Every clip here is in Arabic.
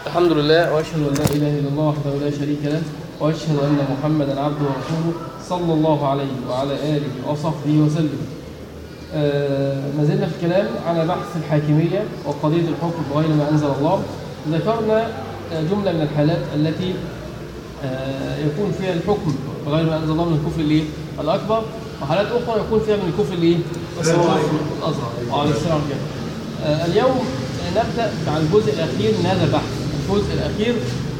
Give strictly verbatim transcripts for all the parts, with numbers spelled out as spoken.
الحمد لله وأشهد أن لا إله إلا الله وحده لا شريك له، وأشهد أن محمدا عبده ورسوله صلى الله عليه وعلى آله وصحبه وسلم. آه ما زلنا في الكلام على بحث الحاكمية وقضية الحكم بغير ما أنزل الله. ذكرنا جملة من الحالات التي آه يكون فيها الحكم بغير ما أنزل الله من الكفر الإيه؟ الأكبر، وحالات أخرى يكون فيها من الكفر الإيه؟ الأصغر. عليه السلام عليكم. آه اليوم نبدأ مع الجزء الأخير من هذا البحث، الجزء الأخير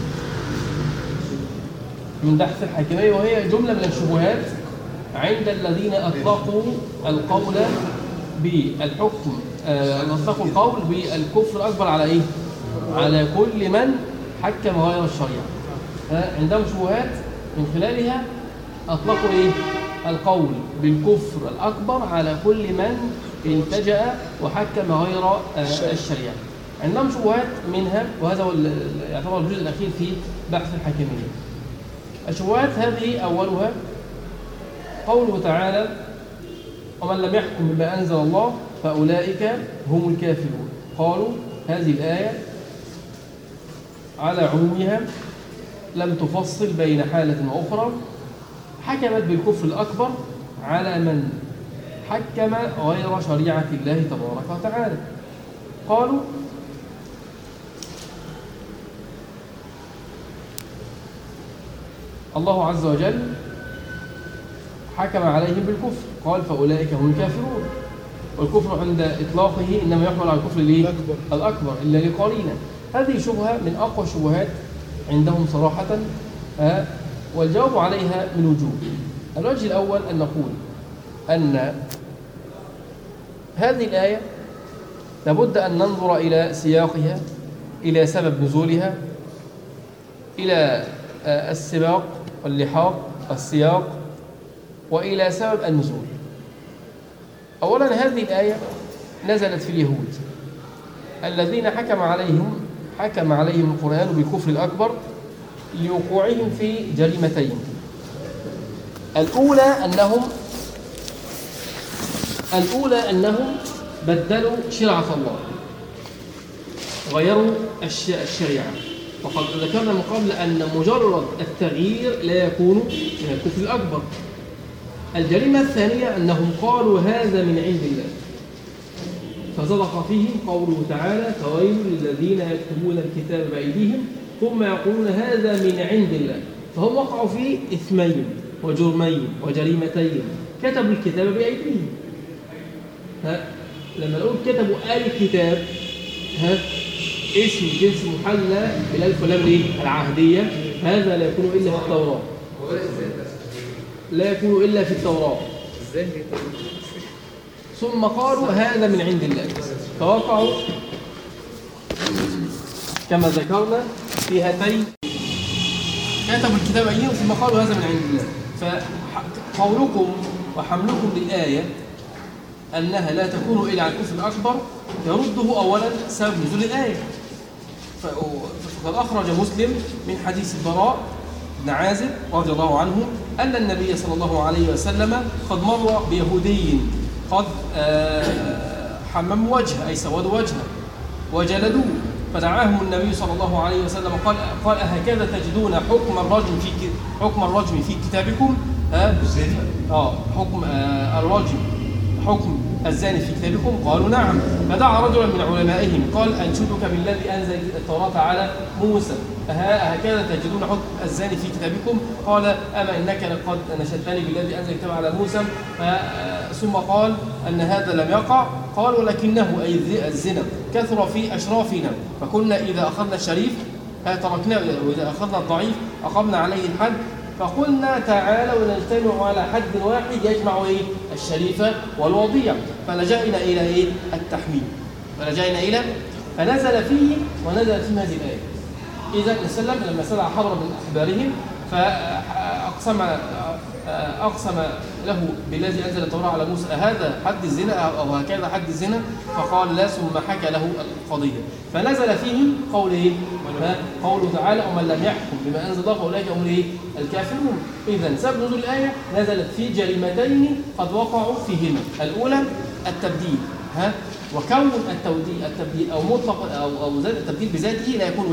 من بحث الحاكمية، وهي جملة من الشبهات عند الذين أطلقوا القول بالحكم آه أطلقوا القول بالكفر الأكبر على إيه؟ على كل من حكم غير الشريعة. آه عندهم شبهات من خلالها أطلقوا إيه؟ القول بالكفر الأكبر على كل من التجأ وحكم غير آه الشريعة. عندهم شبهات منها، وهذا هو يعتبر الجزء الأخير في بحث الحاكمية. الشبهات هذه أولها قوله تعالى: ومن لم يحكم بما أنزل الله فأولئك هم الكافرون. قالوا هذه الآية على عمومها لم تفصل بين حالة وأخرى، حكمت بالكفر الأكبر على من حكم غير شريعة الله تبارك وتعالى. قالوا الله عز وجل حكم عليهم بالكفر، قال فأولئك هم الكافرون، والكفر عند إطلاقه إنما يحمل على الكفر الأكبر, الأكبر إلا لقرينة. هذه شبهة من أقوى الشبهات عندهم صراحة، آه والجواب عليها من وجوه. الوجه الأول أن نقول أن هذه الآية لابد أن ننظر إلى سياقها، إلى سبب نزولها، إلى آه السباق واللحاق السياق، وإلى سبب النزول. أولا هذه الآية نزلت في اليهود الذين حكم عليهم حكم عليهم القرآن بالكفر الأكبر لوقوعهم في جريمتين. الأولى أنهم الأولى أنهم بدلوا شرعة الله، غيروا الشريعة، وقد ذكرنا من قبل أن مجرد التغيير لا يكون من الكفر الأكبر. الجريمة الثانية أنهم قالوا هذا من عند الله، فصدق فيهم قوله تعالى: فويل للذين يكتبون الكتاب بأيديهم ثم يقولون هذا من عند الله. فهم وقعوا في إثمين وجرمين وجريمتين، كتبوا الكتاب بأيديهم. ها لما نقول كتبوا آل الكتاب، ها اسم جنس محلى بالألف واللام العهدية، هذا لا يكون إلا في التوراة، لا يكون إلا في التوراة. ثم قالوا هذا من عند الله، فوقعوا كما ذكرنا في هاتين، كتبوا الكتاب أيهم ثم قالوا هذا من عند الله. فقولكم وحملكم للآية أنها لا تكون إلا على الكفر الأكبر يرده أولا سبب نزول الآية. فقد أخرج مسلم من حديث البراء بن عازب رضي الله عنه أن النبي صلى الله عليه وسلم قد مر بيهودي قد حمموا وجهه، أي سودوا وجهه وجلدوه، فدعاهم النبي صلى الله عليه وسلم قال قال أهكذا تجدون حكم الرجم في حكم الرجم في كتابكم؟ اه حكم آه الرجم حكم الزاني في كتابكم؟ قالوا نعم. فدعا رجلا من علمائهم قال أنشدك بالذي أنزل التوراة على موسى، أهكذا تجدون حكم الزاني في كتابكم؟ قال أما إنك قد نشدتني بالذي أنزل الكتاب على موسى. ثم قال أن هذا لم يقع. قال ولكنه أي الزنا كثر في أشرافنا، فكنا إذا أخذنا الشريف تركناه، وإذا أخذنا الضعيف أقمنا عليه الحد، فقلنا تعالوا ونجتمع على حد واحد يجمع إيه؟ الشريف والوضيع، فلجأنا إلى إيه؟ التحميل، فلجأنا إلى فنزل فيه ونزل في هذه الآية. إذا نسلم لما سمع حبر من أحبارهم فأقسم أقسم له بالذي أنزل التوراة على موسى هذا حد الزنا أو هكذا حد الزنا؟ فقال لا، ثم حكى له القضية. فنزل فيهم قول إيه؟ قوله تعالى: ومن لم يحكم بما أنزل الله فأولئك هم إيه؟ الكافرون. إذا سبب نزول الآية نزلت في جريمتين قد وقعوا فيهما. الأولى التبديل، ها وكون التبديل التبديل او مطلق او او زاد التبديل بذاته لا يكون ايه؟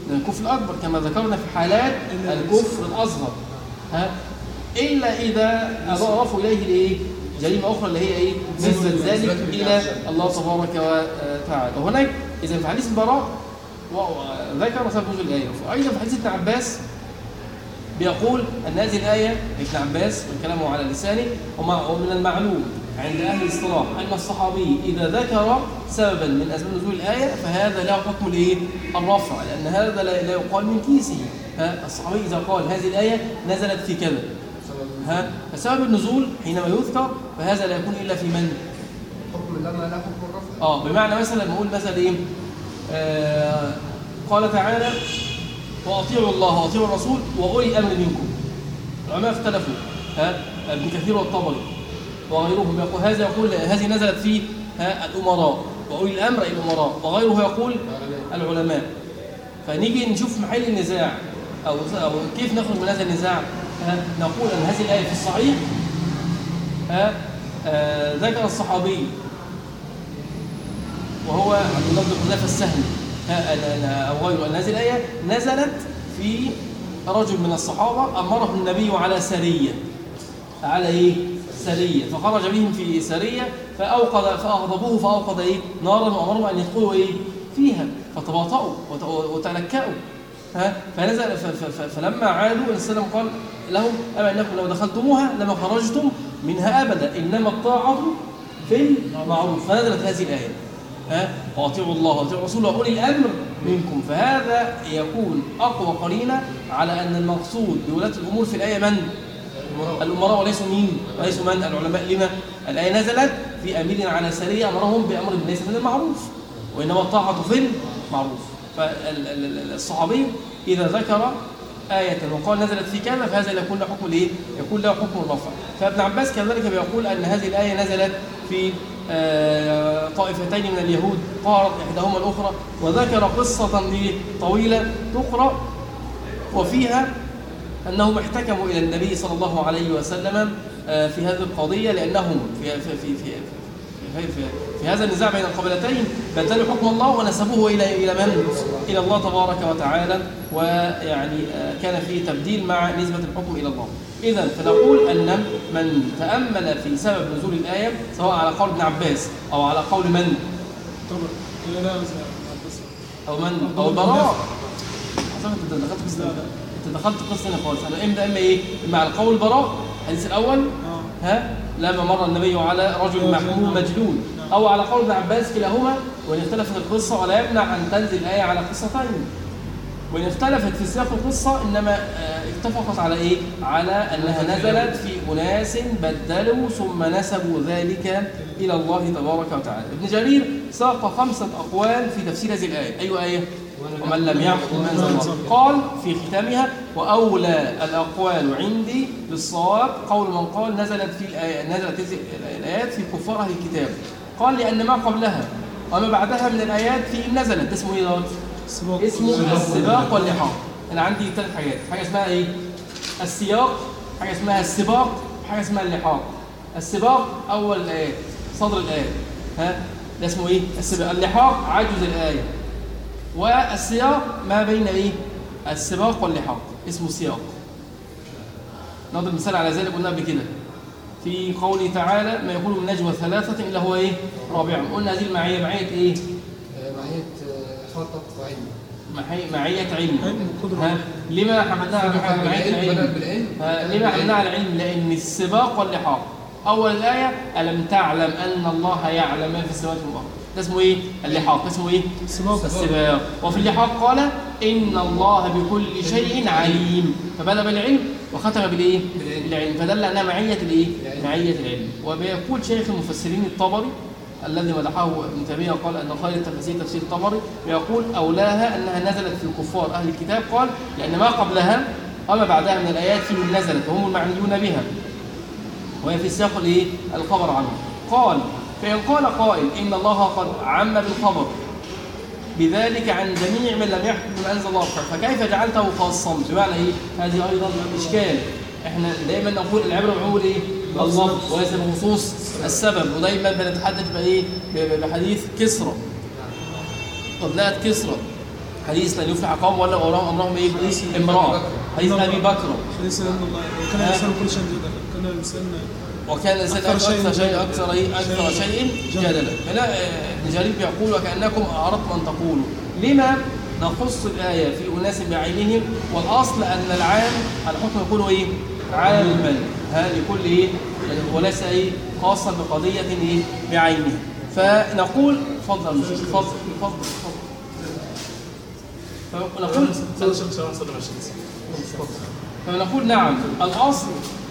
من الكفر الأكبر كما ذكرنا في حالات الكفر الأصغر، ها إلا إذا أضافوا إليه الإيه؟ جريمة أخرى اللي هي إيه؟ نسبة ذلك إلى الله تبارك وتعالى. وهناك إذا في حديث البراء ذكر سبب نزول الآية، وأيضا في حديث ابن عباس بيقول أن هذه الآية ابن عباس والكلام على لسانه، ومن المعلوم عند أهل الاصطلاح أن الصحابي إذا ذكر سببا من أسباب نزول الآية فهذا له حكم الإيه؟ الرفع، لأن هذا لا يقال من كيسه. ها الصحابي إذا قال هذه الآية نزلت في كذا، ها فسبب النزول حينما يذكر فهذا لا يكون إلا في من؟ حكم لما لا حكم الرفع. آه بمعنى مثلا نقول مثلا إيه؟ آه قال تعالى وأطيعوا الله وأطيعوا الرسول وأولي الأمر منكم. العلماء اختلفوا، ها ابن كثير والطبري وغيرهم يقول هذا يقول هذه نزلت في الأمراء وأولي الأمر أي الأمراء، وغيره يقول العلماء. فنيجي نشوف محل النزاع أو أو كيف نخرج من هذا النزاع. نقول أن هذه الآية في الصحيح ذكر الصحابي وهو عبد الله بن حذيفة السهمي أو غيره أن هذه الآية نزلت في رجل من الصحابة أمره النبي على سرية، على إيه؟ سرية، فخرج بهم في سرية فأوقد فأغضبوه فأوقد إيه؟ نارا وأمرهم أن يدخلوا إيه؟ فيها فتباطؤوا وتلكأوا. ها فنزل فلما عادوا النبي صلى الله عليه وسلم قال لهم أما إنكم لو دخلتموها لما خرجتم منها أبدا، إنما الطاعة في المعروف. فنزلت هذه الآية ها واطيعوا الله واطيعوا الرسول وأولي الأمر منكم. فهذا يكون أقوى قرينة على أن المقصود بولاة الأمور في الآية من؟ الأمراء وليسوا مين؟ وليسوا من؟ العلماء. لما؟ الآية نزلت في أمير على سرية أمرهم بأمر ليس من المعروف، وإنما الطاعة في المعروف. فالصحابي إذا ذكر آية وقال نزلت في كذا فهذا يكون له حكم الإيه؟ يكون له حكم الرفع. فابن عباس كذلك بيقول أن هذه الآية نزلت في طائفتين من اليهود قارت إحداهما الأخرى، وذكر قصة طويلة تقرأ وفيها أنهم احتكموا إلى النبي صلى الله عليه وسلم في هذه القضية، لأنهم في, في, في, في, في, في, في هذا النزاع بين القبيلتين بدلوا حكم الله ونسبوه إلى إلى من؟ إلى الله تبارك وتعالى، ويعني كان فيه تبديل مع نسبة الحكم إلى الله. إذن فنقول أن من تأمل في سبب نزول الآية سواء على قول ابن عباس أو على قول من؟ أو من؟ أو البراء. أنت دخلت قصة أنت دخلت قصة خالص. أنا إما إما إيه؟ إما على قول البراء الحديث الأول ها لما مر النبي على رجل محموم مجنون، أو على قول ابن عباس كلاهما، وإن اختلفت القصة ولا يمنع أن تنزل الآية على قصتين، وإن اختلفت في سياق القصة إنما اتفقت على إيه؟ على أنها نزلت في أناس بدلوا ثم نسبوا ذلك إلى الله تبارك وتعالى. ابن جرير ساق خمسة أقوال في تفسير هذه الآية. أي آية؟ ومن لم يحكم بما أنزل الله. قال في ختامها وأولى الأقوال عندي بالصواب قول من قال نزلت في الآية نزلت الآيات في كفار أهل الكتاب. قال لأن ما قبلها وما بعدها من الآيات في نزلت. اسمه إيه دوت؟ اسمه السباق واللحاق. أنا عندي ثلاث حاجات، حاجة اسمها إيه؟ السياق، حاجة اسمها السباق، حاجة اسمها اللحاق. السباق أول الآيات، صدر الآية، ها ده اسمه إيه؟ السباق. اللحاق عجز الآية. والسياق ما بين إيه؟ السباق واللحاق اسمه سياق. نضرب مثال على ذلك قلنا قبل كده في قوله تعالى ما يقول من نجوى ثلاثة إلا هو إيه؟ رابعهم. قلنا هذه المعية معية إيه؟ معية خطط وعلم. معية علم. ها لما حملناها على معية علم؟ لما حملناها على علم؟ لأن السباق واللحاق أول الآية ألم تعلم أن الله يعلم ما في السماوات والأرض. ده اسمه ايه؟ اللحاق. اسمه ايه؟ السباق. السباق. وفي اللحاق قال ان الله بكل شيء عليم، فبدأ بالعلم وختم بالايه؟ بالعلم، فدل انها معيه الايه؟ معيه العلم. وبيقول شيخ المفسرين الطبري الذي مدحه ابن تيميه قال ان خير التفاسير تفسير الطبري، ويقول اولاها انها نزلت في الكفار اهل الكتاب، قال لان ما قبلها وما بعدها من الايات في من نزلت وهم المعنيون بها، وهي في سياق الايه؟ الخبر عنه. قال فإن قال قائل إن الله قد عم بالخبر بذلك عن جميع من لم يحكم بما أنزل الله، فكيف جعلته خاصا؟ بمعنى إيه؟ هذه أيضا إشكال. إحنا دائما نقول العبرة بعموم إيه؟ اللفظ وليس بخصوص السبب، ودائما بنتحدث بإيه؟ بحديث كسرى. قد جاءت كسرى حديث لن يفلح قوم ولا وراهم امرهم ايه؟ امراه. حديث ابي بكر. حديث ان الله وكان الانسان كل شيء جدلا. كان الانسان وكان الانسان اكثر شيء اكثر ايه؟ اكثر شيء جدلا. هنا ابن جرير بيقول وكانكم اردتم ان تقولوا لما نخص الايه في اناس بعينهم والاصل ان العام الحكم يكون ايه؟ عاما ها لكل ايه؟ وليس ايه؟ خاصا بقضيه ايه؟ بعينها. فنقول تفضل تفضل تفضل فنقول فنقول نعم الأصل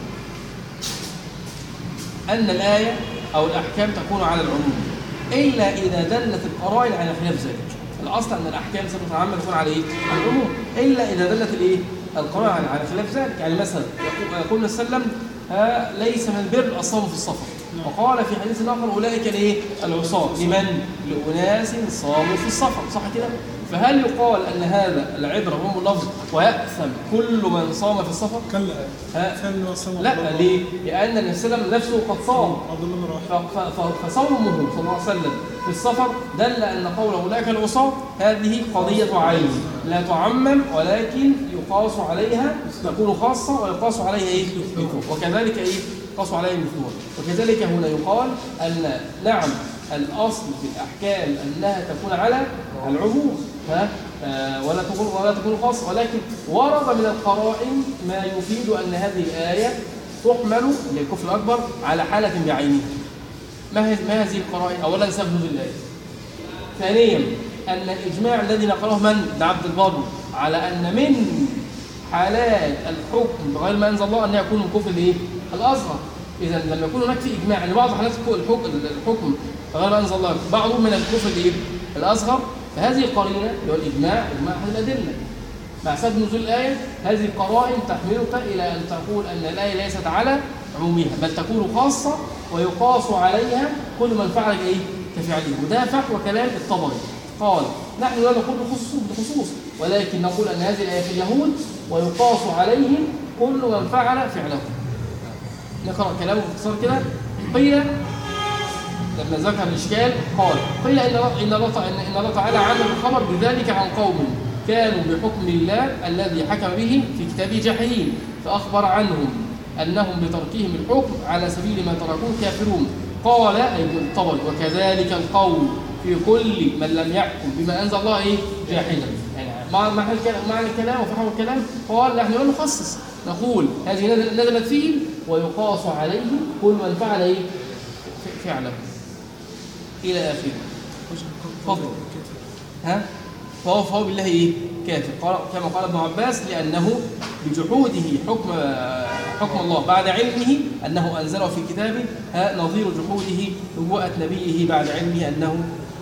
أن الآية أو الأحكام تكون على العموم إلا إذا دلت القرائن على خلاف ذلك. الأصل أن الأحكام صفة عامة تكون على إيه؟ على العموم إلا إذا دلت الإيه؟ القرائن على خلاف ذلك. يعني مثلا يقول النبي صلى الله عليه وسلم ليس من البر الصوم في السفر. وقال في حديث آخر أولئك الإيه؟ العصاة. لمن؟ لأناس صاموا في السفر. صح كده؟ فهل يقال أن هذا العبرة عموم اللفظ ويأثم كل من صام في السفر؟ كلا. لا، ليه؟ لأن النبي صلى الله عليه وسلم نفسه قد صام. فصومه صلى الله عليه وسلم في السفر دل أن قول أولئك العصاة هذه قضية عين لا تعمم ولكن يقاس عليها تكون خاصة ويقاس عليها إيه؟ وكذلك إيه؟ يقاس عليها مثلها. وكذلك هنا يقال أن نعم الأصل في الأحكام أنها تكون على العموم ها آه ولا تكون ولا تكون خاصة، ولكن ورد من القرائن ما يفيد أن هذه الآية تحمل للكفر الأكبر على حالة بعينها. ما ما هذه القرائن؟ أولا سبب نزول الآية. ثانيا أن الإجماع الذي نقله من عبد البر على أن من حالات الحكم بغير ما أنزل الله أن يكون من كفر الإيه؟ الأصغر. إذا لما يكون هناك في إجماع أن بعض حالات الحكم الحكم بغير ما أنزل الله بعضهم من الكفر الإيه؟ الأصغر، فهذه القرينة اللي هو الإجماع إجماع أحد الأدلة مع سبب نزول الآية. هذه القرائن تحملك إلى أن تقول أن الآية ليست على عمومها بل تكون خاصة ويقاس عليها كل من فعل إيه؟ كفعله. وده فحوى كلام الطبري قال نحن لا نقول بخصوص بخصوص ولكن نقول أن هذه الآية في اليهود ويقاس عليهم كل من فعل فعله. نقرأ كلامه باختصار كده. قيل لما ذكر الإشكال قال قيل إن إن الله إن الله تعالى عمل الخبر بذلك عن قوم كانوا بحكم الله الذي حكم به في كتابه جاحدين فأخبر عنهم أنهم بتركهم الحكم على سبيل ما تركوه كافرون. قال أي الطبري وكذلك القول في كل من لم يحكم بما أنزل الله إيه؟ جاحدا. يعني معنى الكلام وفحوى الكلام قال نحن لا نخصص نقول هذه نزلت فيه ويقاس عليه كل من فعل إيه؟ فعله إلى آخره. فضل ها فهو فهو بالله إيه؟ كافر. قال كما قال ابن عباس لأنه بجحوده حكم حكم الله بعد علمه أنه أنزله في كتابه ها نظير جحوده نبوءة نبيه بعد علمه أنه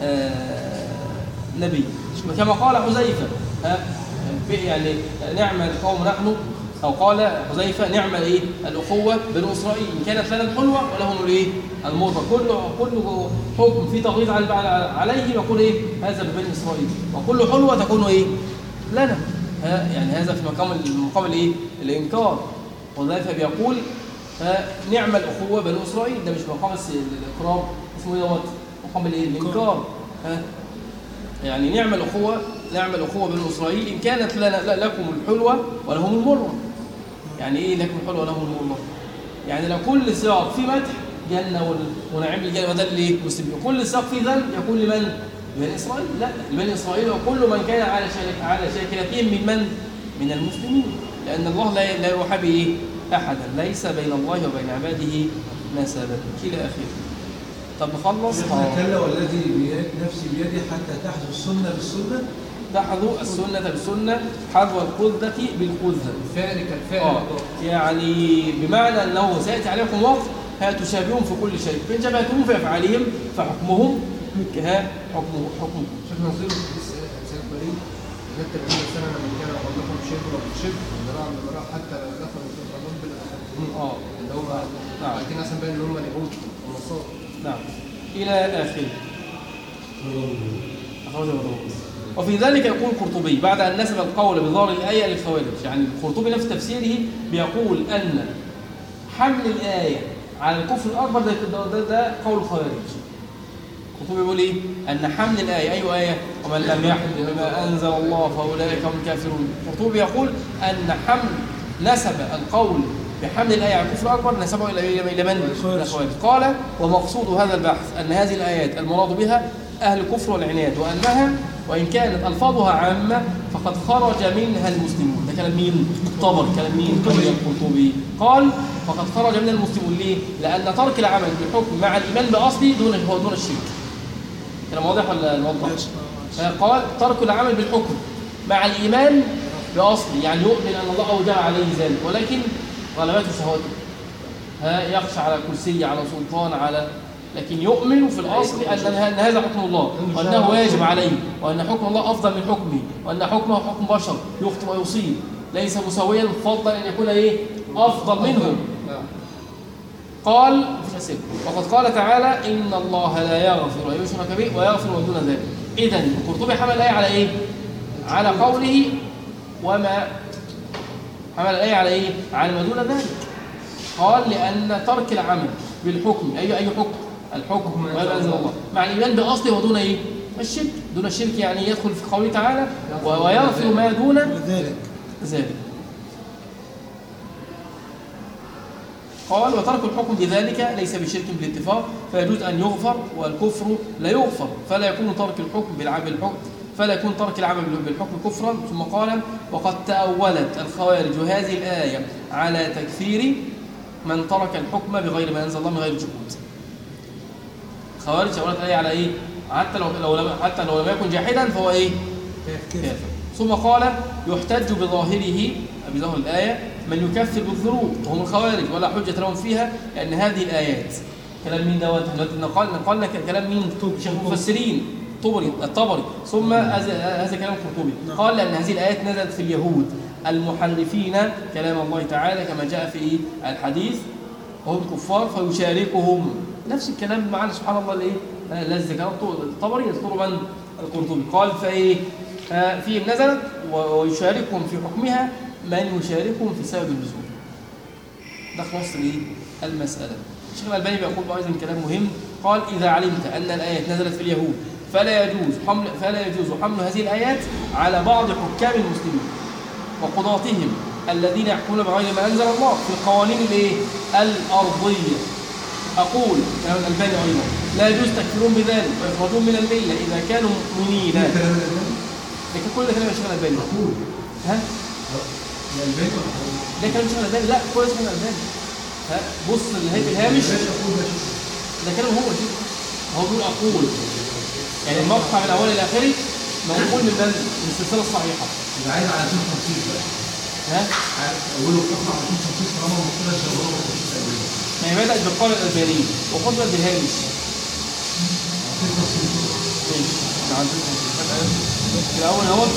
آه نبي. كما قال حذيفة ها يعني نعم القوم نحن أو قال حذيفة نعم الايه الأخوة بنو إسرائيل كانت لنا الحلوة ولهم الايه المرة. كل كل حكم في تغليظ عليه يقول ايه هذا ببني إسرائيل وكل حلوة تكون ايه لنا. ها يعني هذا في مقام المقام الايه الإنكار. وذلك بيقول نعم الأخوة بنو إسرائيل ده مش مقام الإقرار اسمه ايه مقام الايه الإنكار. ها يعني نعم الأخوة نعم الأخوة بنو إسرائيل إن كانت لنا لكم الحلوة ولهم المرة. يعني إيه لكم الحلوة ولهم المرة؟ يعني لو كل سياق في مدح جنة ونعيم الجنة وده اللي مسلم كل سياق في ذنب يكون لمن؟ لبني إسرائيل. لا لبني إسرائيل وكل من كان على على شاكلتهم من من؟ من المسلمين. لأن الله لا لا يحابي أحدا ليس بين الله وبين عباده نسبا إلى آخره. طب نخلص. كلا والذي نفسي بيده حتى تحذو السنة بالسنة تحذو السنة بالسنة حذو القذة بالقذة. الفعل كالفعل. آه. يعني بمعنى أنه سيأتي عليكم وقت هتشابههم في كل شيء فإن شبهتهم في أفعالهم فحكمهم كها حكمه حكمه. شيخ نظير سيد بريد ذكر أن السنة من كان قبلكم شبر بشبر ذراع بذراع حتى لو دخلوا في الرب بالأخذهم. اه اللي هو بعدين أصلا بين اللي هم اليهود والنصارى. نعم إلى آخره. وفي ذلك يقول القرطبي بعد أن نسب القول بظاهر الآية للخوارج. يعني القرطبي نفس تفسيره بيقول أن حمل الآية على الكفر الأكبر ده, ده, ده, ده قول الخوارج. القرطبي بيقول ايه؟ ان حمل الايه، اي ايه؟ ومن لم يحكم بما انزل الله فاولئك هم الكافرون. القرطبي يقول ان حمل نسب القول بحمل الايه على الكفر الاكبر نسبه الى الى من؟ الخوارج. قال ومقصود هذا البحث ان هذه الايات المراد بها اهل الكفر والعناد، وانها وان كانت الفاظها عامه فقد خرج منها المسلمون. ده كلام مين؟ الطبري. كلام مين؟ القرطبي. قال فقد خرج منها المسلمون. ليه؟ لان ترك العمل بالحكم مع الايمان باصله دون هو دون الشرك. كلام واضح ولا نوضح؟ قال ترك العمل بالحكم مع الايمان باصله، يعني يؤمن ان الله اوجب عليه ذلك، ولكن غلبته شهواته، ها يخشى على كرسي، على سلطان، على لكن يؤمن في الاصل ان ان هذا حكم الله وانه واجب عليه وان حكم الله افضل من حكمه وان حكمه حكم بشر يخطئ ويصيب ليس مساويا فضلا ان يكون ايه افضل منه. قال وقد قال تعالى ان الله لا يغفر ان يشرك به ويغفر ما دون ذلك. اذا القرطبي حمل الايه على ايه؟ على قوله وما حمل الايه على ايه؟ على ما دون ذلك. قال لان ترك العمل بالحكم اي اي حكم الحكم ما انزل الله مع الايمان باصله ودون ايه؟ الشرك. دون الشرك يعني يدخل في قوله تعالى ويغفر ما دون ذلك ذلك. قال وترك الحكم بذلك ليس بشرك بالاتفاق فيجوز ان يغفر والكفر لا يغفر، فلا يكون ترك الحكم بالعمل بالحكم فلا يكون ترك العمل بالحكم كفرا. ثم قال وقد تأولت الخوارج هذه الآية على تكفير من ترك الحكم بغير ما انزل الله من غير جهود. الخوارج تأولت الآية على ايه؟ حتى لو لو لم حتى لو لم يكن جاحدا فهو ايه؟ كافر. ثم قال يحتج بظاهره بظاهر الآية من يكفر بالذنوب وهم الخوارج ولا حجة لهم فيها، لأن هذه الآيات كلام مين دوت؟ نقلنا نقلنا كلام مين؟ شيخ المفسرين الطبري الطبري ثم هذا كلام القرطبي. قال لأن هذه الآيات نزلت في اليهود المحرفين كلام الله تعالى كما جاء في الحديث وهم كفار فيشاركهم نفس الكلام معنا سبحان الله الايه الذي ذكره الطبري يذكر من القرطبي. قال فايه فيهم نزلت ويشاركهم في حكمها من يشاركهم في سبب النزول. ده خلاص الايه المساله. الشيخ الألباني بيقول ايضا كلام مهم. قال اذا علمت ان الايات نزلت في اليهود فلا يجوز حمل فلا يجوز حمل هذه الايات على بعض حكام المسلمين وقضاتهم الذين يحكمون بغير ما انزل الله في القوانين الايه الارضيه. اقول كلام الألباني ايضا لا يجوز تكفيرهم بذلك ويخرجون من المله اذا كانوا مؤمنين. لكن كل ده كلام الشيخ الألباني. اقول ها ده كلام الشيخ الألباني. لا كويس من الألباني. ها بص الهيئه الهامش ده كلام هو شيء هو بيقول اقول يعني المقطع من الاول الى اخره منقول من من السلسله الصحيحه. يبقى عايز على سنه تفصيل بقى. ها اوله القطعه على سنه تفصيل طالما المقوله شغاله وتفصيل. يعني بدات بالقول الألباني وخذت بالهامش. ماشي الاول اهو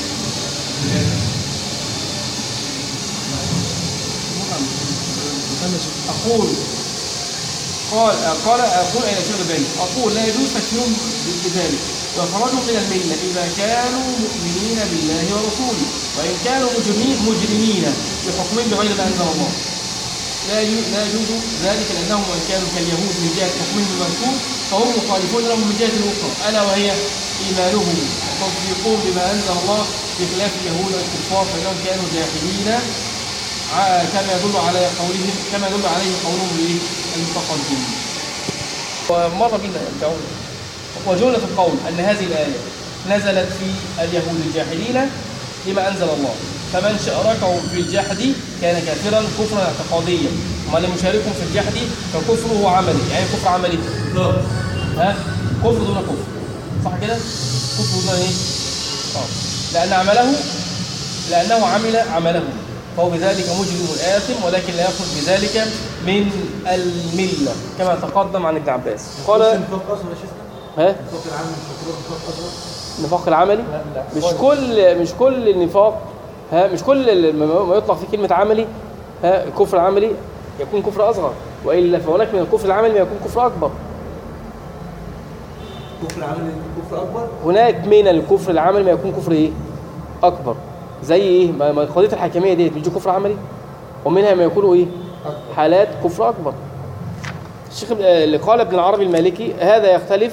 اقول قال قال اقول الى شيخ الألباني اقول لا يجوز تكفيرهم بذلك ويخرجوا من المله اذا كانوا مؤمنين بالله ورسوله وان كانوا مجرمين مجرمين بحكمهم بغير ما انزل الله. لا لا يجوز ذلك لانهم وان كانوا كاليهود من جهه حكمهم المذكور فهم مخالفون لهم من جهه اخرى الا وهي ايمانهم وتصديقهم بما انزل الله بخلاف اليهود والكفار فانهم كانوا جاحدين كما يدل على قولهم كما يدل عليه قولهم المتقدمين. ومر بنا يرجعون وجملة القول أن هذه الآية نزلت في اليهود الجاحدين لما أنزل الله فمن شاركهم في الجحد كان كافرا كفرا اعتقاديا ومن لم يشاركهم في الجحد فكفره عملي. يعني كفر عملي لا ها كفر دون كفر صح كده؟ كفر دون ايه؟ اه لأن عمله لأنه عمل عمله فهو بذلك مجرم آثم ولكن لا يخرج بذلك من الملة كما تقدم عن ابن عباس. قال النفاق اصغر يا شيخنا؟ ها؟ النفاق العملي مش مطلوب نفاق اصغر؟ النفاق العملي؟ مش كل مش كل النفاق ها مش كل ما يطلق فيه كلمة عملي ها الكفر العملي يكون كفر أصغر وإلا فهناك من الكفر العملي ما يكون كفر أكبر. الكفر العملي كفر أكبر؟ هناك من الكفر العملي ما يكون كفر إيه؟ أكبر. زي ايه ما قضيه الحاكميه ديت مش كفر عملي ومنها ما يكونوا ايه حالات كفر اكبر. الشيخ اللي قال ابن العربي المالكي هذا يختلف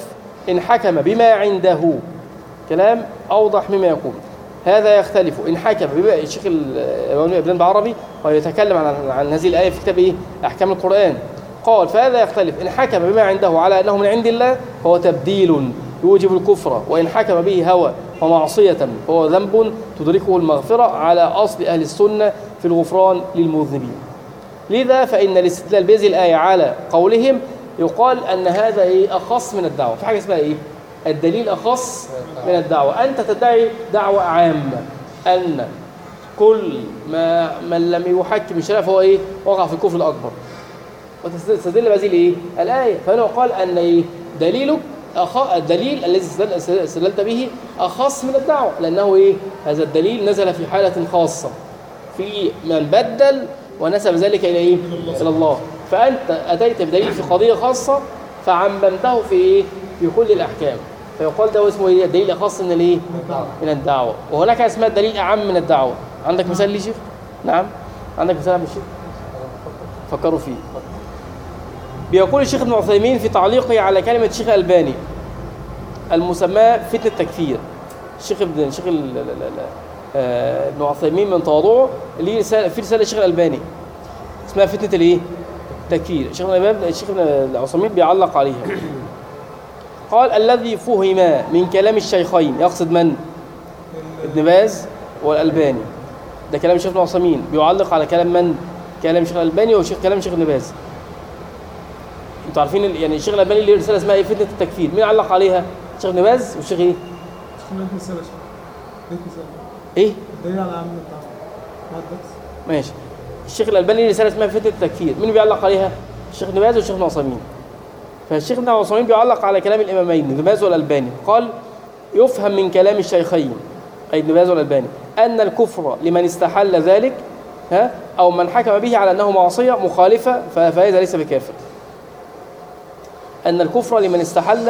إن حكم بما عنده، كلام أوضح مما يقول. هذا يختلف إن حكم بما، الشيخ ابن عربي ويتكلم عن عن هذه الآية في كتاب إيه؟ أحكام القرآن. قال فهذا يختلف إن حكم بما عنده على أنه من عند الله فهو تبديل يوجب الكفر، وإن حكم به هوى ومعصية فهو ذنب تدركه المغفرة على أصل أهل السنة في الغفران للمذنبين. لذا فإن الاستدلال بهذه الآية على قولهم يقال أن هذا إيه؟ أخص من الدعوة. في حاجة اسمها إيه؟ الدليل أخص من الدعوة. أنت تدعي دعوة عامة أن كل ما من لم يحكم الشريعة فهو إيه؟ وقع في الكفر الأكبر، وتستدل بهذه الإيه؟ الآية. فهنا قال أن إيه؟ دليلك أخ... الدليل الذي استدلت به أخص من الدعوة، لأنه إيه؟ هذا الدليل نزل في حالة خاصة في من بدل ونسب ذلك إلى إيه؟ إلى الله. فأنت أتيت بدليل في قضية خاصة فعممته في إيه؟ في كل الأحكام، فيقال ده اسمه إيه؟ الدليل أخص من الإيه؟ من الدعوة. وهناك اسمها الدليل أعم من الدعوة. عندك مثال لي شيخ؟ نعم، عندك مثال يا شيخ؟ فكروا فيه. بيقول الشيخ ابن عثيمين في تعليقه على كلمة الشيخ الألباني المسمى فتنة التكفير. الشيخ ابن الشيخ ابن عثيمين من تواضعه ليه رسالة في رسالة الشيخ الألباني اسمها فتنة الايه؟ التكفير. الشيخ ابن الشيخ ابن عثيمين بيعلق عليها. قال الذي فهم من كلام الشيخين، يقصد من؟ ابن باز والألباني. ده كلام الشيخ ابن عثيمين بيعلق على كلام من؟ كلام الشيخ الألباني وشيخ كلام الشيخ ابن باز. انتوا عارفين يعني الشيخ الألباني اللي رسالة اسمها ايه؟ فتنة التكفير. مين علق عليها؟ الشيخ ابن باز والشيخ ايه؟ ايه؟ الدليل على عم الدعوة. ماشي. الشيخ الألباني اللي رسالة اسمها فتنة التكفير. مين بيعلق عليها؟ الشيخ ابن باز والشيخ ابن عثيمين. فالشيخ ابن عثيمين بيعلق على كلام الإمامين ابن باز والألباني. قال يفهم من كلام الشيخين أي ابن باز والألباني أن الكفر لمن استحل ذلك ها أو من حكم به على أنه معصية مخالفة فهذا ليس بكافر. أن الكفر لمن استحل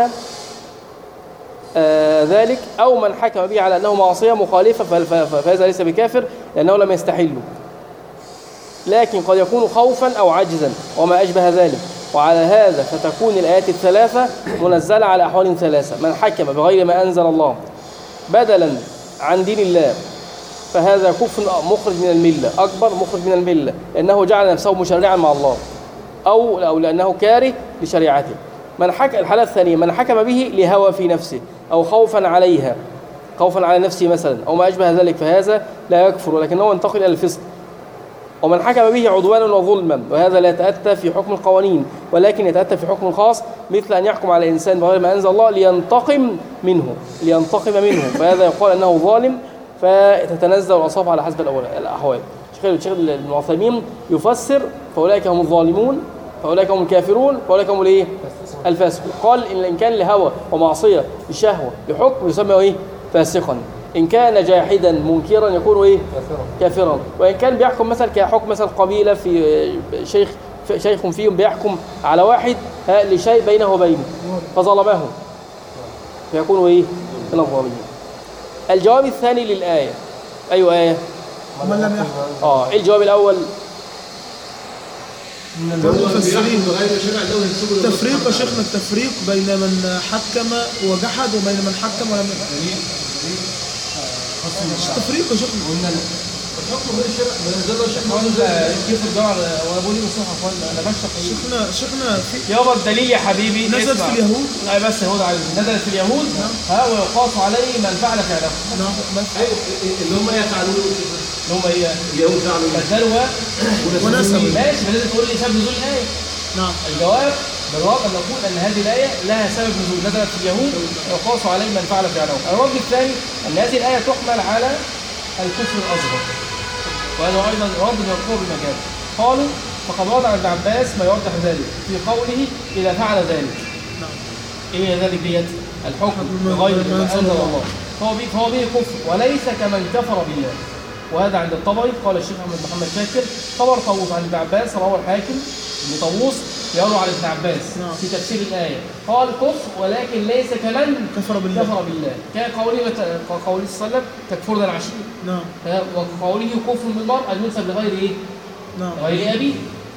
آه ذلك أو من حكم به على أنه معصية مخالفة فهذا ليس بكافر لأنه لم يستحله، لكن قد يكون خوفا أو عجزا وما أشبه ذلك. وعلى هذا فتكون الآيات الثلاثة منزلة على أحوال ثلاثة: من حكم بغير ما أنزل الله بدلا عن دين الله فهذا كفر مخرج من الملة، أكبر مخرج من الملة، لأنه جعل نفسه مشرعا مع الله أو, أو لأنه كاره لشريعته. من حكم الحالة الثانية من حكم به لهوى في نفسه أو خوفا عليها، خوفا على نفسه مثلا أو ما أشبه ذلك، فهذا لا يكفر ولكنه ينتقل إلى الفسق. ومن حكم به عدوانا وظلما، وهذا لا يتأتى في حكم القوانين ولكن يتأتى في حكم خاص، مثل أن يحكم على إنسان بغير ما أنزل الله لينتقم منه لينتقم منه فهذا يقال أنه ظالم، فتتنزل الأوصاف على حسب الأحوال. الشيخ ابن عثيمين يفسر فأولئك هم الظالمون، فأولئك هم الكافرون، فأولئك هم الايه؟ الفاسق. قال إن كان لهوى ومعصية لشهوة لحكم يسمى ايه؟ فاسقا. إن كان جاحدا منكرا يكون ايه؟ كافرا. وإن كان بيحكم مثلا كحكم مثلا قبيلة في شيخ شيخ فيهم بيحكم على واحد لشيء بينه وبينه فظلمه فيكون ايه؟ من الظالمين. الجواب الثاني للآية أي آية؟ من لم يحكم. اه ايه الجواب الأول؟ المفسرين تفريق يا شيخنا، التفريق بين من حكم وجحد وبين من حكم ولم يحكم. تفريق يا شيخنا. الحكم غير الشرع بنزل الشيخ كيف الجوع وانا بقول لي مصلحه اخوان انا بشرح شيخنا شيخنا في يابا الدليل يا حبيبي نزلت في اليهود. لا بس يهود عليه نزلت في اليهود ها ويقاس عليه من فعل فعله. نعم اللي هم يفعلون اللي هم ايه؟ اليهود فعلوا بدلوا ونسبوا. ماشي لازم تقول لي سبب نزول الايه. نعم الجواب بالواقع نقول ان هذه الايه لها سبب نزول نزلت في اليهود ويقاس عليه من فعل فعله. الرد الثاني ان هذه الايه تحمل على الكفر الاصغر، وهذا ايضا رد من القول المجاز. قالوا فقد وضع ابن عباس ما يوضح ذلك في قوله اذا فعل ذلك. نعم. ايه ذلك ديت؟ الحكم بغير ما انزل الله فهو به فهو به كفر وليس كمن كفر بالله. وهذا عند الطبري. قال الشيخ احمد محمد شاكر خبر طاووس عن ابن عباس رواه الحاكم ابن طاووس يروى عن ابن عباس نعم. في تفسير الايه قال كفر ولكن ليس كمن كفر بالله. كفر بالله كقوله قوله صلى الله عليه وسلم تكفرنا العشير. نعم. وقوله كفر بالمرء المنسب لغير ايه؟ نعم. غير ابي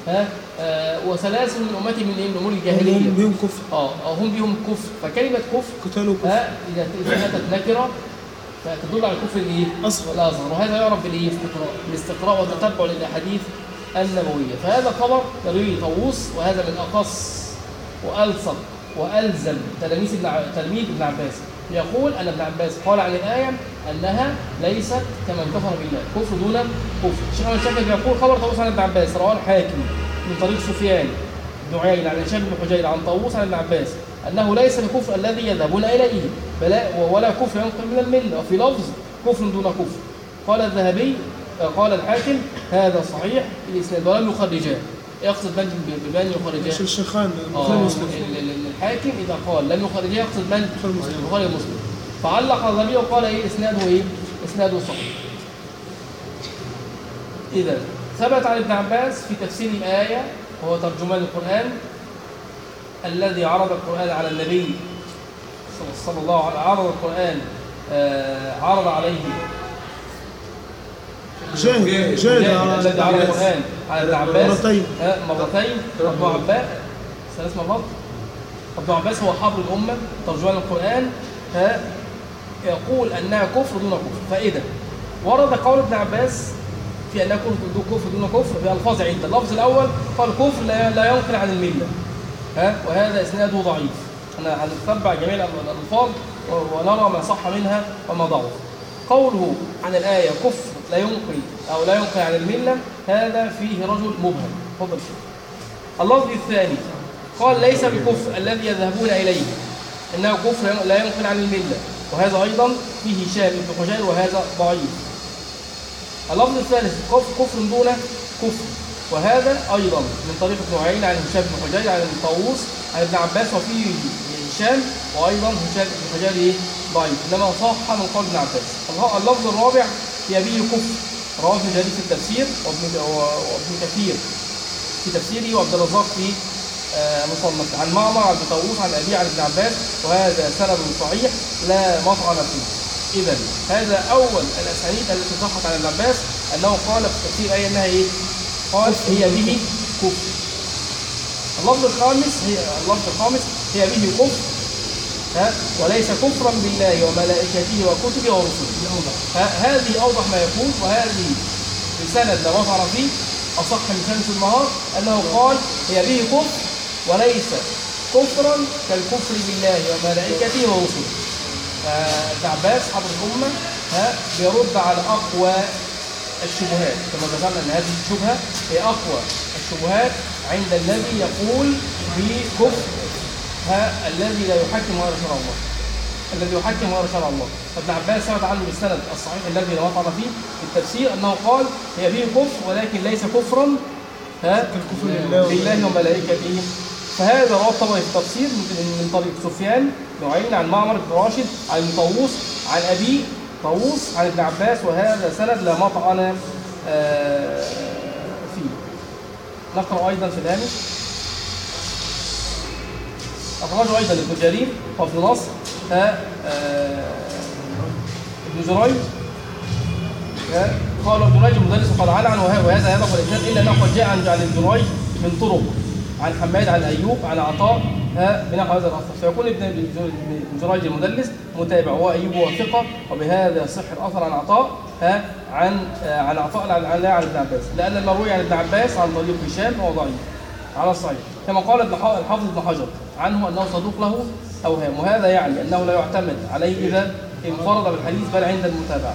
ها آه وثلاث من امتي من ايه من امور الجاهليه هم بهم كفر اه أو هم بهم كفر. فكلمه كفر قتال وكفر ها اذا إذا اتت نكره فتدل على الكفر الايه؟ أصغر. الاصغر، وهذا يعرف بالايه؟ بالاستقراء والتتبع للاحاديث النبويه. فهذا خبر يرويه طاووس، وهذا من اخص والصق والزم تلاميذ ابن ع- تلميذ ابن عباس. يقول ان ابن عباس قال عن الايه انها ليست كمن كفر بالله، كفر دون كفر. الشيخ احمد الشافعي يقول خبر طاووس عن ابن عباس رواه الحاكم من طريق سفيان بن عيينة عن هشام بن حجير عن طاووس عن ابن عباس انه ليس الكفر الذي يذهبون اليه بلا ولا كفر ينقل من المله، وفي لفظ كفر دون كفر. قال الذهبي قال الحاكم هذا صحيح الاسناد ولم يخرجاه. يقصد من بمن يخرجاه؟ مش الشيخان آه، البخاري ومسلم ال- ال- الحاكم اذا قال لم يخرجاه يقصد من؟ البخاري ومسلم. البخاري ومسلم. فعلق الذهبي وقال ايه اسناده ايه؟ اسناده صحيح. اذا ثبت عن ابن عباس في تفسير الايه وهو ترجمان القران الذي عرض القران على النبي صلى الله عليه وسلم، عرض القران آه، عرض عليه جاهد جاهد الذي على عرض القران على ابن عباس مرتين. آه، مرتين. ابن عباس ثلاث مرات. ابن عباس هو حبر الامه ترجمان القران ها يقول انها كفر دون كفر. فاذا ورد قول ابن عباس في انها كفر دون كفر بألفاظ عده. اللفظ الاول قال كفر لا لا ينقل عن المله، ها وهذا اسناده ضعيف. انا هنتبع جميع الالفاظ ونرى ما صح منها وما ضعف. قوله عن الايه كفر لا ينقل او لا ينقل عن المله هذا فيه رجل مبهم. تفضل شيخ. اللفظ الثاني قال ليس بالكفر الذي يذهبون اليه، انه كفر لا ينقل عن المله، وهذا ايضا فيه هشام بن حجير وهذا ضعيف. اللفظ الثالث كفر دون كفر، وهذا ايضا من طريق ابن عيينة عن هشام بن حجير عن طاووس عن ابن عباس، وفيه هشام وايضا هشام بن حجير ايه ضعيف، انما صح من قول ابن عباس. اللفظ الرابع هي به كفر، رواه ابن جرير في التفسير وابن وابن كثير في تفسيره وعبد الرزاق في مصنف عن معمر عن طاووس عن ابي عن ابن عباس، وهذا سند صحيح لا مطعن فيه. اذا هذا اول الاسانيد التي صحت عن ابن عباس انه قال في تفسير ايه انها ايه؟ قال هي به كفر. اللفظ الخامس هي اللفظ الخامس هي به كفر ها وليس كفرا بالله وملائكته وكتبه ورسله. هذه اوضح ما يكون، وهذه بسند لا مطعن فيه اصح من شمس النهار انه قال هي به كفر وليس كفرا كالكفر بالله وملائكته ورسله. ابن عباس حبر الامه ها بيرد على اقوى الشبهات، كما ذكرنا ان هذه الشبهه هي اقوى الشبهات عند الذي يقول بكفر ها الذي لا يحكم غير شرع الله، الذي يحكم غير شرع الله. فابن عباس ثبت عنه بالسند الصحيح الذي لا مطعن فيه في التفسير انه قال هي به كفر ولكن ليس كفرا ها كالكفر بالله وملائكته. فهذا رواه الطبري في التفسير من طريق سفيان بن عيينة عن معمر بن راشد عن طاووس عن ابي طاووس عن ابن عباس، وهذا سند لا مطعن فيه. نقرأ ايضا في الهامش اخرجه ايضا ابن جرير وابن نصر ها ابن جريج قال ابن جريج المدرس قد عن عنه وهذا يضعف الاسناد الا انه قد جاء عن ابن جريج من طرق عن حماد عن ايوب عن عطاء بنحو هذا الاثر، فيكون ابن جريج المدلس متابع وايوب وثقه، وبهذا يصح الاثر عن عطاء ها عن عن عطاء عن عن ابن عباس، لان المروي عن ابن عباس عن طريق هشام هو ضعيف على الصحيح، كما قال الحافظ ابن حجر عنه انه صدوق له اوهام، وهذا يعني انه لا يعتمد عليه اذا انفرد بالحديث بل عند المتابعه.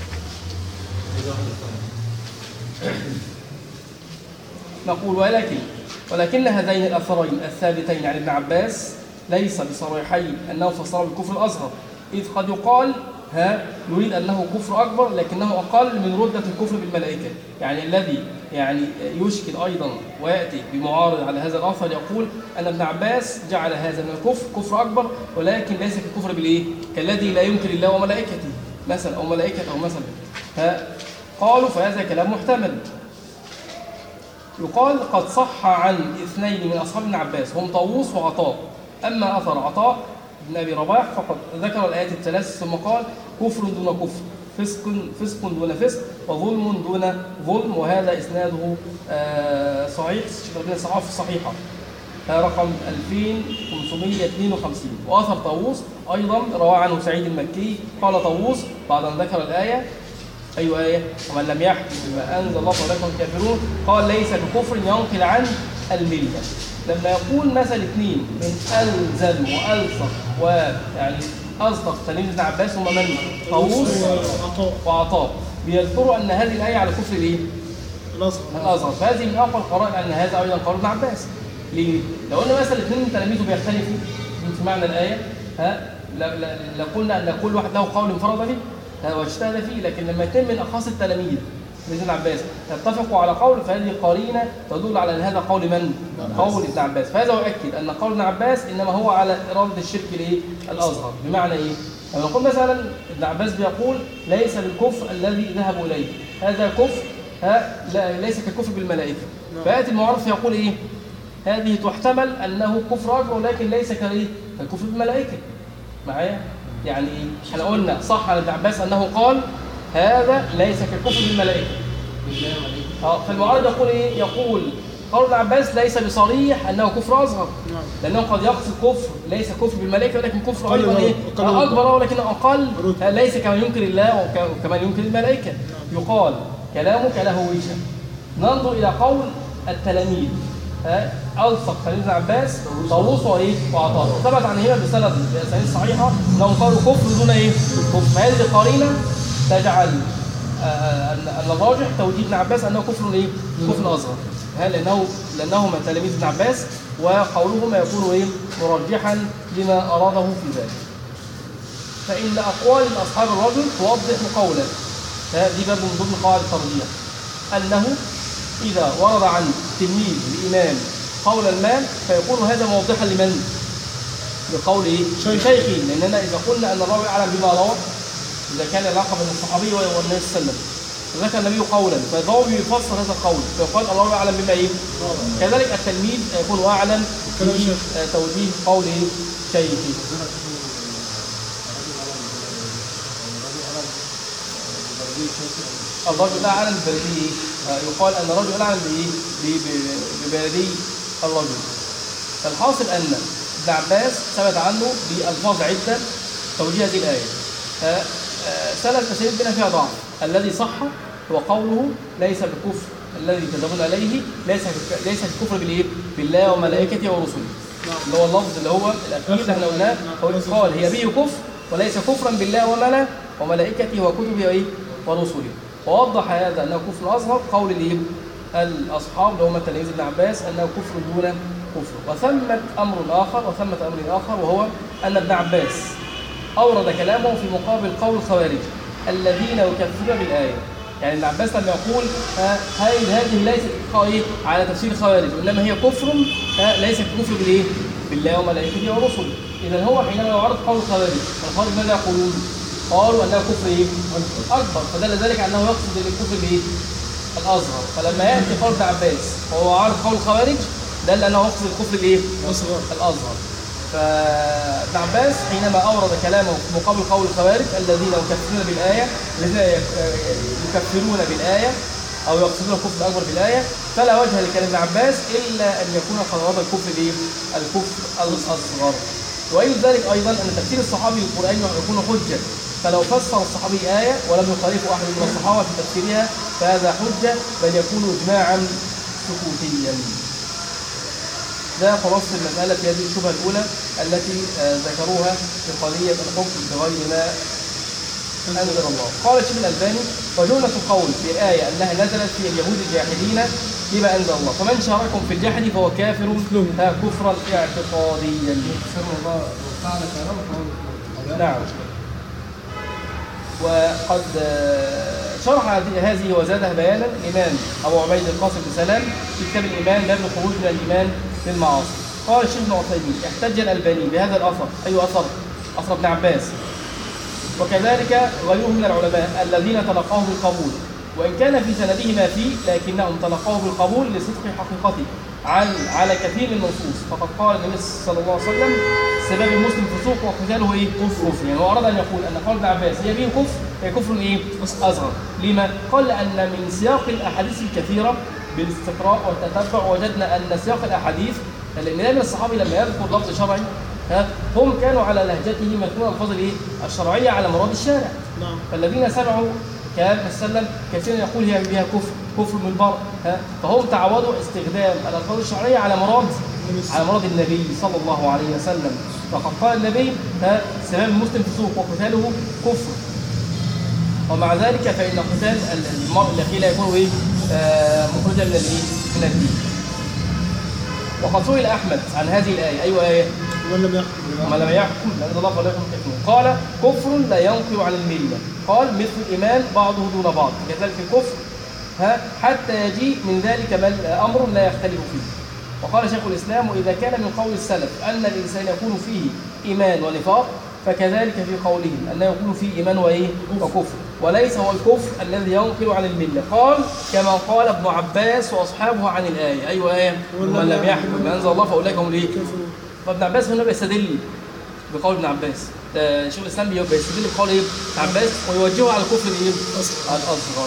نقول ولكن ولكن هذين الاثرين الثابتين عن ابن عباس ليس بصريحين انه فسر بالكفر الاصغر، اذ قد يقال ها يريد انه كفر اكبر لكنه اقل من رده الكفر بالملائكه، يعني الذي يعني يشكل ايضا وياتي بمعارض على هذا الاثر يقول ان ابن عباس جعل هذا من الكفر كفر اكبر ولكن ليس كالكفر بالايه؟ كالذي لا ينكر الله وملائكته مثلا او ملائكته مثلا. ها قالوا فهذا كلام محتمل. يقال قد صح عن اثنين من اصحاب ابن عباس هم طاووس وعطاء، اما اثر عطاء بن ابي رباح فقد ذكر الايات الثلاث ثم قال كفر دون كفر، فسق فسق دون فسق وظلم دون ظلم، وهذا إسناده آه صحيح، شيخ صحاح في الصحيحة رقم ألفين وخمسمائة واثنين وخمسين. وأثر طاووس أيضا روى عنه سعيد المكي قال طاووس بعد أن ذكر الآية، أي آية؟ ومن لم يحكم بما أنزل الله فأولئك هم الكافرون، قال ليس بكفر ينقل عن الملة. لما يقول مثل اثنين من ألزم وألصق ويعني أصدق تلميذ ابن عباس هم من؟ طاووس وعطاء، بيذكروا أن هذه الآية على كفر الإيه؟ الأزهر. الأزهر، فهذه من أقوى القرائن أن هذا أيضا قول ابن عباس. ليه؟ لو قلنا مثلا اثنين من تلاميذه بيختلفوا في معنى الآية، ها لقلنا أن كل واحد له قول انفرد به واجتهد فيه، لكن لما اثنين من أخص التلاميذ مثل ابن عباس يتفقوا على قول، فهذه قرينة تدل على أن هذا قول من؟ قول ابن عباس. فهذا يؤكد أن قول ابن عباس إنما هو على إرادة الشرك الإيه؟ الأصغر. بمعنى إيه؟ لما نقول مثلا ابن عباس بيقول ليس بالكفر الذي ذهبوا إليه، هذا كفر ها لا ليس كالكفر بالملائكة. فيأتي المعرف يقول إيه؟ هذه تحتمل أنه كفر أكبر ولكن ليس كالكفر بالملائكة. معايا؟ يعني احنا قلنا صح على ابن عباس أنه قال هذا ليس كالكفر بالملائكة. اه فالمعارض يقول ايه؟ يقول قول ابن عباس ليس بصريح انه كفر اصغر، لانه قد يقصد كفر ليس كفر بالملائكه ولكن كفر ايضا ايه؟ اكبر ولكن اقل، ليس كما ينكر الله وكما ينكر الملائكه. يقال كلامك له وجه. ننظر الى قول التلاميذ ها الصق تلاميذ ابن عباس طاووس وايه؟ وعطاء، ثبت عنهما بسند باسانيد صحيحه انهم قالوا كفر دون ايه؟ كفر. فهذه قرينه تجعل أن الراجح توجيه ابن عباس أنه كفر إيه؟ كفر أصغر. لأنه لأنهما تلاميذ ابن عباس وقولهما يكون إيه؟ مرجحا لما أراده في ذلك. فإن أقوال أصحاب الرجل توضح قولا، هذه باب من ضمن قواعد الترجيح، أنه إذا ورد عن تلميذ الإمام قولا ما فيكون هذا موضحا لمن؟ لقول إيه؟ شيخه. لأننا إذا قلنا أن الراوي أعلم بما روى، إذا كان العلاقة بين الصحابي والنبي صلى الله عليه وسلم ذكر النبي قولا فالراوي يفسر هذا القول فيقال الراوي أعلم بما إيه؟ كذلك التلميذ يكون أعلم بتوجيه قول شيخه. الرجل أعلم ببلدي، يقال أن الرجل أعلم بإيه؟ ببلدي الرجل. فالحاصل أن ابن عباس ثبت عنه بألفاظ عدة توجيه هذه الآية. ثلاث أساليب بنا فيها ضعف. الذي صح هو قوله ليس بالكفر الذي تدعون عليه، ليس ليس الكفر بالايه؟ بالله وملائكته ورسله. اللي هو اللفظ اللي هو الاخير اللي احنا قلناه، هو قال هي به كفر وليس كفرا بالله وملا وملائكته وكتبه وايه؟ ورسله. ووضح هذا انه كفر اصغر قول الايه؟ الاصحاب اللي هم تلاميذ ابن عباس انه كفر دون كفر. وثمت امر اخر وثمت امر اخر وهو ان ابن عباس أورد كلامه في مقابل قول الخوارج الذين يكفرون بالآية. يعني ابن عباس لما يقول هذه ليست على تفسير الخوارج وإنما هي كفر ليس كفر بالإيه؟ بالله وملائكته ورسله. إذا هو حينما يعرض قول الخوارج، الخوارج ماذا يقولون؟ قالوا أنه كفر إيه؟ أكبر، فدل ذلك أنه يقصد الكفر بالإيه؟ الأصغر. فلما يأتي قول ابن عباس وهو عارض قول الخوارج دل أنه يقصد الكفر الإيه؟ الأصغر. فابن عباس حينما أورد كلامه في مقابل قول الخوارج الذين يكفرون بالآية الذين يكفرون بالآية أو يقصدون الكفر الأكبر بالآية، فلا وجه لكلام ابن عباس إلا أن يكون قد أراد الكفر به الكفر الأصغر. وأي ذلك أيضا أن تفسير الصحابي للقرآن يكون حجة، فلو فسر الصحابي آية ولم يخالفه أحد من الصحابة في تفسيرها فهذا حجة بل يكون إجماعا سكوتيا. ده خلاصة المسألة في هذه الشبهة الأولى التي ذكروها في قضية الحكم بغير ما أنزل الله. قال الشيخ الألباني وجملة القول في الآية أنها نزلت في اليهود الجاحدين بما أنزل الله، فمن شاركهم في الجحد فهو كافر كفرا اعتقاديا. نعم. وقد شرح هذه وزادها بيانا الإمام أبو عبيد القاسم بن سلام في كتاب الإيمان باب الخروج من الإيمان بالمعاصي. قال الشيخ ابن عثيمين احتج الألباني بهذا الأثر، أي أثر؟ أثر ابن عباس، وكذلك غيرهم من العلماء الذين تلقوه بالقبول، وإن كان في سنده ما فيه لكنهم تلقوه بالقبول لصدق حقيقته على كثير من النصوص. فقد قال النبي صلى الله عليه وسلم سباب المسلم فسوق وقتاله ايه؟ كفر. يعني هو أراد أن يقول أن قول ابن عباس هي به كفر هي كفر ايه؟ اصغر. لما؟ قال لان من سياق الاحاديث الكثيره بالاستقراء والتتبع وجدنا ان سياق الاحاديث، لان دايما الصحابي لما يذكر لفظ شرعي ها هم كانوا على لهجته مكتوب الفاظ الايه؟ الشرعيه على مراد الشارع. نعم. فالذين سمعوا كلام السلم كثيرا يقول هي بها كفر كفر من بر ها فهم تعودوا استخدام الالفاظ الشرعيه على مراد على مراد النبي صلى الله عليه وسلم. فقد قال النبي ها سباب المسلم فسوق وقتاله كفر، ومع ذلك فان قتال المرء الاخي لا يكون ايه؟ آه مخرجا من الايه؟ من الدين. وقد سئل احمد عن هذه الايه، ايوه ايه؟ ومن لم يحكم ومن لم يحكم بأنزل الله فلا يحكم كفر. قال كفر لا ينقل عن المله، قال مثل الايمان بعضه دون بعض، كذلك الكفر ها حتى يجيء من ذلك امر لا يختلف فيه. وقال شيخ الاسلام واذا كان من قول السلف ان الانسان يكون فيه ايمان ونفاق فكذلك في قولهم انه يكون فيه ايمان وايه؟ وكفر، وليس هو الكفر الذي ينقل عن المله. قال كما قال ابن عباس واصحابه عن الايه، ايوه ايه؟ ومن لم يحكم بأنزل الله فاولئك هم الايه؟ فابن عباس هنا بيستدل بقول ابن عباس، شيخ الاسلام بيستدل بقول ايه؟ ابن عباس ويوجهه على الكفر الايه؟ الاصغر.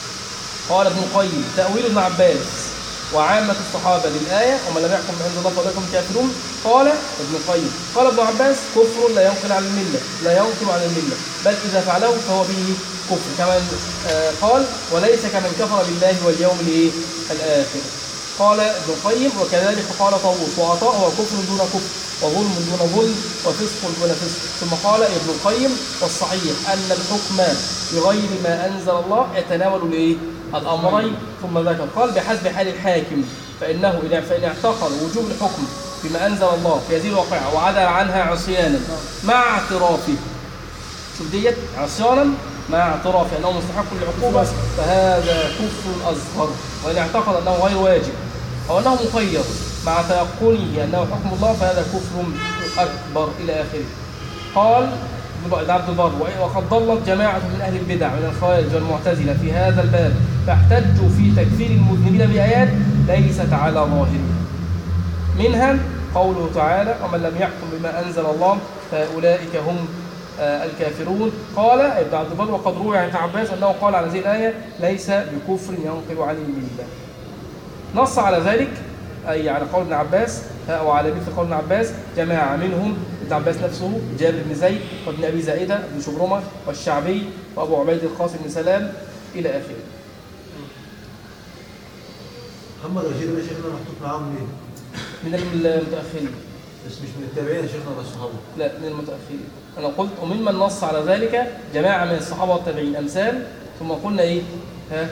قال ابن القيم تاويل ابن عباس وعامة الصحابة للآية ومن لم يحكم بأنزل الله فأولئك هم الكافرون. قال ابن القيم قال ابن عباس كفر لا ينقل عن الملة لا ينقل عن الملة بل إذا فعله فهو به كفر. كما آه قال وليس كمن كفر بالله واليوم الإيه؟ الآخر. قال ابن القيم وكذلك قال طاووس وعطاء هو كفر دون كفر وظلم دون ظلم وفسق دون فسق. ثم قال ابن القيم والصحيح أن الحكم بغير ما أنزل الله يتناول الإيه؟ الأمرين. ثم ذكر قال بحسب حال الحاكم فإنه إذا فإن اعتقد وجوب الحكم بما أنزل الله في هذه الواقعة وعدل عنها عصيانا مع اعترافه، شوف ديت عصيانا مع اعترافه أنه مستحق للعقوبة فهذا كفر أصغر. وإن اعتقد أنه غير واجب أو أنه مخير مع تيقنه أنه حكم الله فهذا كفر أكبر إلى آخره. قال ابن عبد البر وقد ضلت جماعة من أهل البدع من الخوارج والمعتزلة في هذا الباب فاحتجوا في تكفير المذنبين بآيات ليست على ظاهرها، منها قوله تعالى ومن لم يحكم بما أنزل الله فأولئك هم آه الكافرون. قال ابن عبد البر وقد روي عن ابن عباس أنه قال على هذه الآية ليس بكفر ينقل عن الملة. نص على ذلك أي على قول ابن عباس أو على مثل قول ابن عباس جماعة منهم ابن عباس نفسه جابر بن زيد وابن أبي زائدة بن شبرمة والشعبي وأبو عبيد القاسم بن سلام إلى آخره. محمد رشيد يا شيخنا محطوط معاهم مين؟ من المتأخرين بس مش من التابعين يا شيخنا ولا الصحابة؟ لا من المتأخرين. أنا قلت وممن نص على ذلك جماعة من الصحابة والتابعين أمثال ثم قلنا إيه؟ ها؟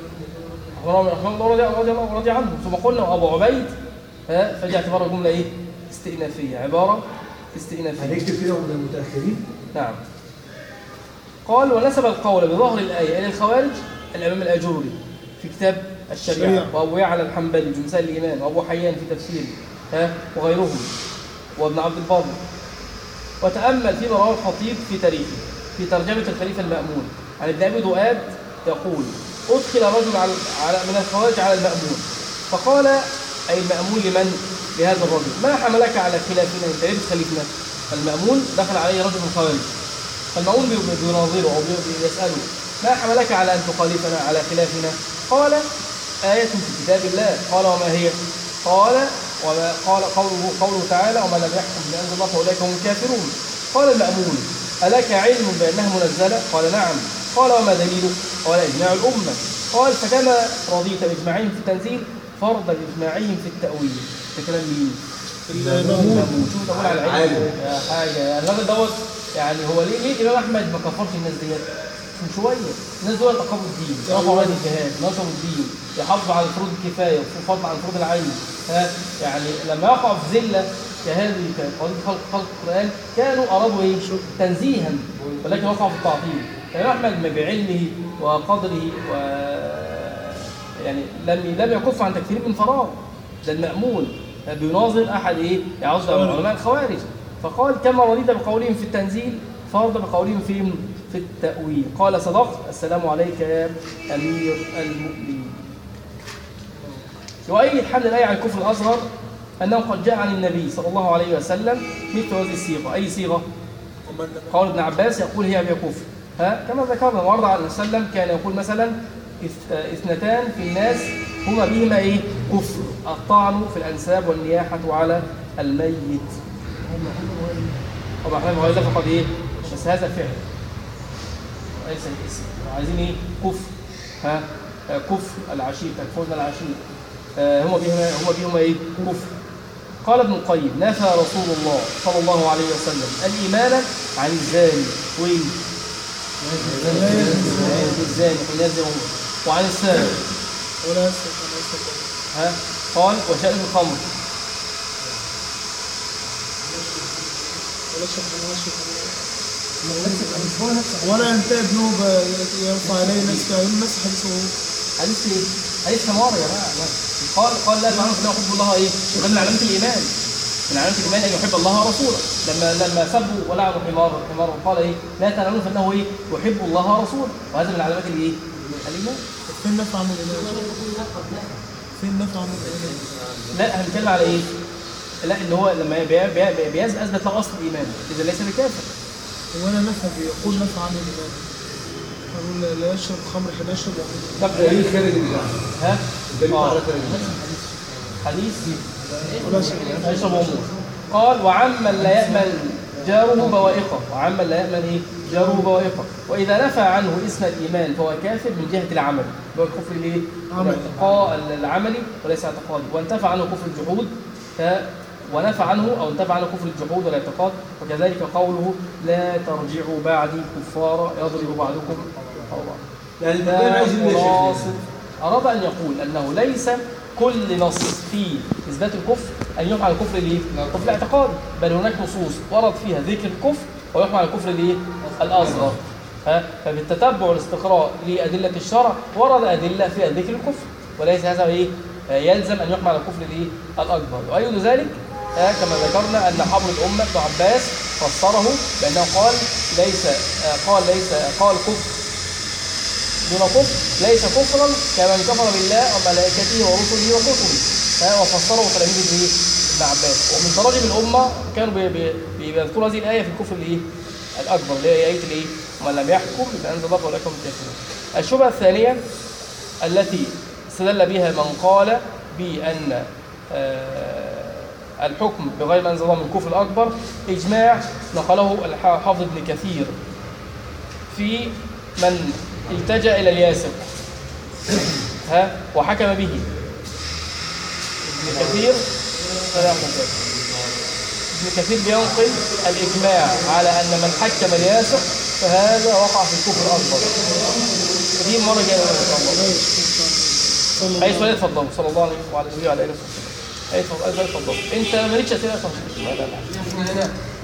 الله رضي عنه ثم قلنا أبو عبيد ها فجاء اعتبار الجملة إيه؟ استئنافية عبارة استئنافية. هنكتب فيها من المتأخرين؟ نعم. قال ونسب القول بظهر الآية إلى الخوارج الإمام الأجوري في كتاب الشريعة وأبو يعلى الحنبلي في مسائل الإيمان وأبو حيان في تفسيره ها وغيرهم وابن عبد البر. وتأمل فيما رواه الخطيب في تاريخه في ترجمة الخليفة المأمون عن ابن أبي دؤاد يقول أدخل رجل على من الخوارج على المأمون فقال أي المأمون لمن؟ لهذا الرجل ما حملك على خلافنا أنت ليه بتخالفنا؟ المأمون دخل عليه رجل من الخوارج فالمأمون بيناظره أو بيسأله ما حملك على أن تخالفنا على خلافنا؟ قال آية في كتاب الله. قال وما هي؟ قال وما قال قوله, قوله تعالى ومن لم يحكم بما أنزل الله فأولئك هم الكافرون. قال المأمون ألك علم بأنها منزلة؟ قال نعم. قال وما دليله؟ قال إجماع الأمة. قال فكما رضيت بإجماعهم في التنزيل فرض بإجماعهم في التأويل. ده كلام مين؟ المأمون. شوف تقول على العلم يا حاجة يعني الراجل دوت يعني هو ليه ليه الإمام أحمد ما كفرش الناس ديت؟ من شوية الناس دول تقبوا الدين رفعوا راية الجهاد نشروا الدين يحافظوا على فروض الكفاية وفضل عن فروض العين ها يعني لما يقعوا في ذلة كهذه قضية خلق خلق القرآن كانوا أرادوا إيه؟ تنزيها ولكن وقعوا في التعطيل. الإمام أحمد بعلمه وقدره و يعني لم لم يكف عن تكفير من فراغ. ده المأمون بيناظر أحد إيه؟ يعظم علماء الخوارج فقال كما رضيت بقولهم في التنزيل فرض بقولهم في في التأويل. قال صدقت السلام عليك يا أمير المؤمنين. وأيد حمل الآية عن الكفر الأصغر أنه قد جاء عن النبي صلى الله عليه وسلم مثل هذه الصيغة. أي صيغة؟ قول ابن عباس يقول هي بها كفر ها كما ذكرنا ورد عليه وسلم كان يقول مثلا إث- اثنتان في الناس هما بهما ايه كفر: الطعن في الانساب والنياحه على الميت. طبعا احنا غير ده فقد ايه بس هذا فعل ليس الاسم. عايزين ايه كفر ها آه، كفر العشير تكفرنا العشير آه، هما بهما هما بهما ايه كفر. قال ابن القيم: نفى رسول الله صلى الله عليه وسلم الإيمان عن الزاني وين؟ الزاني والناس وعن السارق ولا يسرق ولا يسرق ها قال وشارب الخمر ولا يشرب ولا يشرب ولا ينتهي ابنه يرفع اليه ناس كعيون ناس حديثه. حديث ايه؟ حديث حمار يا جماعه. قال قال لا تعلم انه يحب الله ايه؟ ده من علامات الايمان. من علامات الايمان ان يحب الله ورسوله. لما لما سبوا ولعنوا حمار حمار قال ايه؟ لا تعلمون فانه ايه؟ يحب الله ورسوله. وهذا من علامات الايه؟ الايمان. فين نفع عن الايمان؟ فين نفع عن الايمان؟ لا هنتكلم على ايه؟ لا ان هو لما بي- بي- بيثبت اثبت له اصل الايمان اذا ليس بكافر. هو انا نفع بيقول نفع عن الايمان. يقول لا يشرب خمر حين يشرب طب دليل خارج الإجماع. ها؟ دليل آه. على خارج الإجماع. حديث ولا يشرب. يشرب أمور. قال وعمن لا يأمن جاره بوائقه. وعمن لا يأمن ايه؟ جاره بوائقه. واذا نفى عنه اسم الايمان فهو كافر من جهه العمل. هو الكفر الايه؟ عمل. الارتقاء العملي وليس اعتقادي. وانتفى عنه كفر الجحود ف ونفى عنه او انتفى عنه كفر الجحود والاعتقاد. وكذلك قوله لا ترجعوا بعدي كفارا يضرب بعضكم او بعض. يعني البخاري عايز يقول يا خلاص شيخ أراد أن يقول أنه ليس كل نص في إثبات الكفر أن يحمل على الكفر الإيه؟ الكفر الاعتقادي، بل هناك نصوص ورد فيها ذكر الكفر ويحمل على الكفر الإيه؟ الأصغر. ها؟ فبالتتبع والاستقراء لأدلة الشرع ورد أدلة فيها ذكر الكفر، وليس هذا إيه؟ يلزم أن يحمل على الكفر الإيه؟ الأكبر. وأيد ذلك ها كما ذكرنا أن حبر الأمة ابن عباس فسره بأنه قال ليس قال ليس قال كفر دون كفر ليس كفرا كمن كفر بالله وملائكته ورسله وكتبه. وفسره تلاميذ ابن ابن عباس. ومن تراجم الامه كانوا بي- بي- بيذكروا هذه الايه في الكفر الايه؟ الاكبر اللي هي ايه الايه؟ ومن لم يحكم بما انزل الله فاولئك هم الكافرون. الشبهه الثانيه التي استدل بها من قال بان آه، الحكم بغير ما انزل الله من الكفر الاكبر اجماع نقله الحافظ ابن كثير في من التجأ إلى الياسر ها وحكم به. ابن كثير ابن كثير بينقل الإجماع على أن من حكم الياسر فهذا وقع في الكفر الأكبر. دي مرة جاية إن شاء الله. أي سؤال اتفضلوا صلى الله عليه وعلى آله وصحبه. أي سؤال اتفضلوا. أنت مالكش أسئلة أصلا.